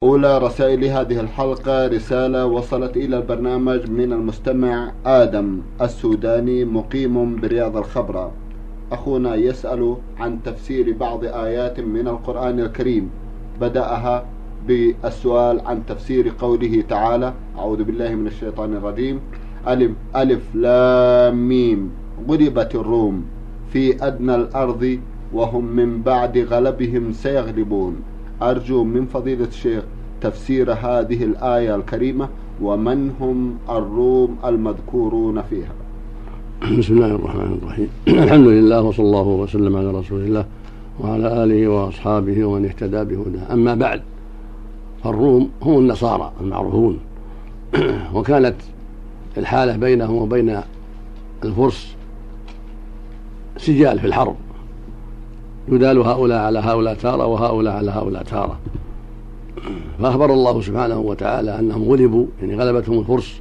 أولى رسائل هذه الحلقة رسالة وصلت إلى البرنامج من المستمع آدم السوداني مقيم برياض الخبرة. أخونا يسأل عن تفسير بعض آيات من القرآن الكريم، بدأها بالسؤال عن تفسير قوله تعالى: أعوذ بالله من الشيطان الرجيم، ألف لام ميم غلبت الروم في أدنى الأرض وهم من بعد غلبهم سيغلبون. أرجو من فضيلة الشيخ تفسير هذه الآية الكريمة، ومن هم الروم المذكورون فيها. بسم الله الرحمن الرحيم. الحمد لله وصلى الله وسلم على رسول الله وعلى آله وأصحابه ومن اهتدى بهداه. أما بعد، فالروم هم النصارى المعروفون، وكانت الحالة بينهم وبين الفرس سجال في الحرب، يدال هؤلاء على هؤلاء تارة وهؤلاء على هؤلاء تارة. فأخبر الله سبحانه وتعالى أنهم غلبوا، يعني غلبتهم الفرس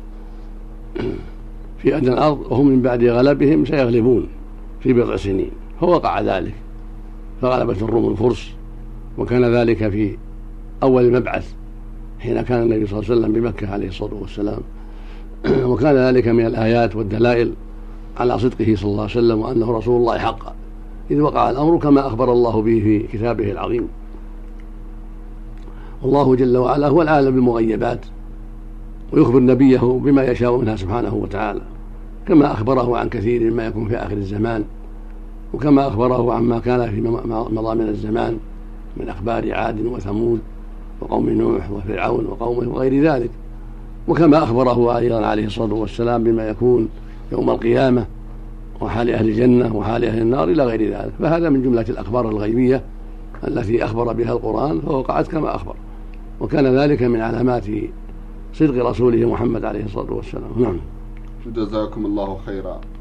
في أدنى الأرض وهم من بعد غلبهم سيغلبون في بضع سنين، فوقع ذلك، فغلبت الروم الفرس. وكان ذلك في أول المبعث حين كان النبي صلى الله عليه وسلم بمكة عليه الصلاة والسلام، وكان ذلك من الآيات والدلائل على صدقه صلى الله عليه وسلم وأنه رسول الله حقا، إذ وقع الأمر كما أخبر الله به في كتابه العظيم. والله جل وعلا هو العالم بالمغيبات، ويخبر نبيه بما يشاء منها سبحانه وتعالى، كما أخبره عن كثير مما يكون في آخر الزمان، وكما أخبره عما كان في مضى من الزمان من أخبار عاد وثمود وقوم نوح وفرعون وقومه وغير ذلك، وكما أخبره أيضا عليه الصلاة والسلام بما يكون يوم القيامة وحال أهل الجنة وحال أهل النار إلى غير ذلك. فهذا من جملة الأخبار الغيبية التي أخبر بها القرآن، فوقعت كما أخبر، وكان ذلك من علامات صدق رسوله محمد عليه الصلاة والسلام. نعم. جزاكم الله خيرا.